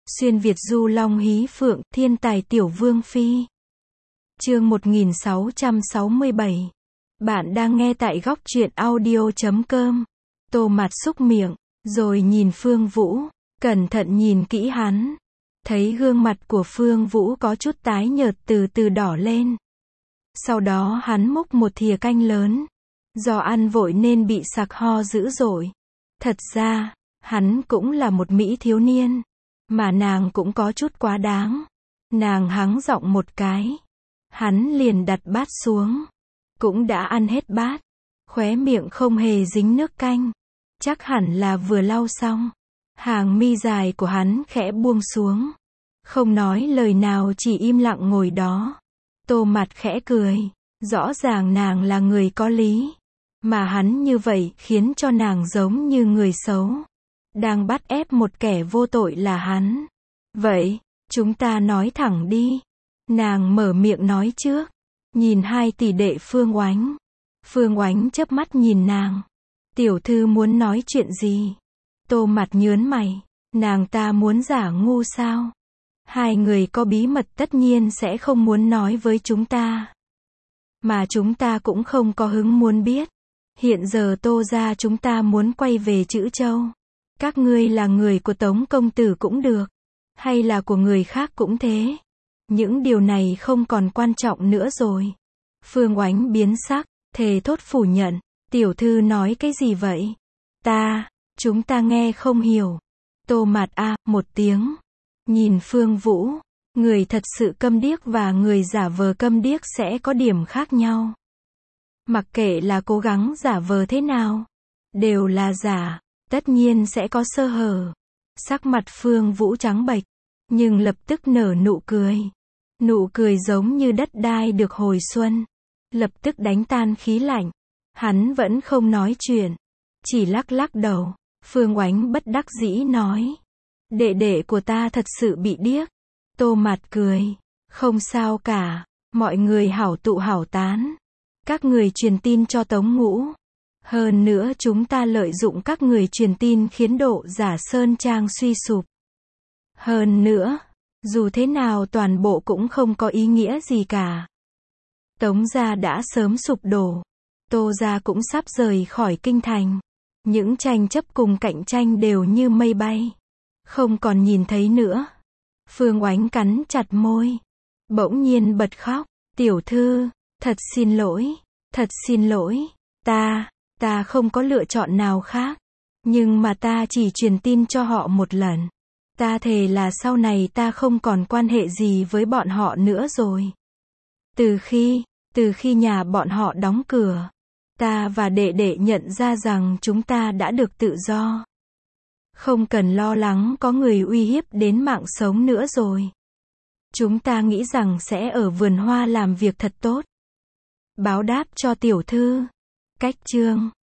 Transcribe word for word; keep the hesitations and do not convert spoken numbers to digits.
Xuyên Việt du long hí phượng, thiên tài tiểu vương phi. Chương một nghìn sáu trăm sáu mươi bảy. Bạn đang nghe tại góc truyện audio chấm com. Tô Mạt xúc miệng, rồi nhìn Phương Vũ, cẩn thận nhìn kỹ hắn. Thấy gương mặt của Phương Vũ có chút tái nhợt từ từ đỏ lên. Sau đó hắn múc một thìa canh lớn. Do ăn vội nên bị sặc ho dữ dội. Thật ra, hắn cũng là một mỹ thiếu niên. Mà nàng cũng có chút quá đáng. Nàng hắng giọng một cái. Hắn liền đặt bát xuống. Cũng đã ăn hết bát. Khóe miệng không hề dính nước canh. Chắc hẳn là vừa lau xong. Hàng mi dài của hắn khẽ buông xuống. Không nói lời nào, chỉ im lặng ngồi đó. Tô Mạt khẽ cười. Rõ ràng nàng là người có lý. Mà hắn như vậy khiến cho nàng giống như người xấu. Đang bắt ép một kẻ vô tội là hắn. Vậy, chúng ta nói thẳng đi. Nàng mở miệng nói trước. Nhìn hai tỷ đệ Phương Oánh. Phương Oánh chớp mắt nhìn nàng. Tiểu thư muốn nói chuyện gì? Tô Mạt nhớn mày. Nàng ta muốn giả ngu sao? Hai người có bí mật tất nhiên sẽ không muốn nói với chúng ta. Mà chúng ta cũng không có hứng muốn biết. Hiện giờ Tô gia chúng ta muốn quay về Trữ Châu. Các ngươi là người của Tống công tử cũng được. Hay là của người khác cũng thế. Những điều này không còn quan trọng nữa rồi. Phương Oánh biến sắc, thề thốt phủ nhận. Tiểu thư nói cái gì vậy? Ta, chúng ta nghe không hiểu. Tô Mạt a, một tiếng. Nhìn Phương Vũ. Người thật sự câm điếc và người giả vờ câm điếc sẽ có điểm khác nhau. Mặc kệ là cố gắng giả vờ thế nào. Đều là giả. Tất nhiên sẽ có sơ hở. Sắc mặt Phương Vũ trắng bệch. Nhưng lập tức nở nụ cười. Nụ cười giống như đất đai được hồi xuân. Lập tức đánh tan khí lạnh. Hắn vẫn không nói chuyện. Chỉ lắc lắc đầu. Phương Oánh bất đắc dĩ nói. Đệ đệ của ta thật sự bị điếc. Tô Mạt cười. Không sao cả. Mọi người hảo tụ hảo tán. Các người truyền tin cho Tống Ngũ. Hơn nữa chúng ta lợi dụng các người truyền tin khiến độ giả Sơn Trang suy sụp. Hơn nữa, dù thế nào toàn bộ cũng không có ý nghĩa gì cả. Tống gia đã sớm sụp đổ. Tô gia cũng sắp rời khỏi kinh thành. Những tranh chấp cùng cạnh tranh đều như mây bay. Không còn nhìn thấy nữa. Phương Oánh cắn chặt môi. Bỗng nhiên bật khóc. Tiểu thư, thật xin lỗi. Thật xin lỗi. Ta, ta không có lựa chọn nào khác. Nhưng mà ta chỉ truyền tin cho họ một lần. Ta thề là sau này ta không còn quan hệ gì với bọn họ nữa rồi. Từ khi, từ khi nhà bọn họ đóng cửa, ta và đệ đệ nhận ra rằng chúng ta đã được tự do. Không cần lo lắng có người uy hiếp đến mạng sống nữa rồi. Chúng ta nghĩ rằng sẽ ở vườn hoa làm việc thật tốt. Báo đáp cho tiểu thư. Cách chương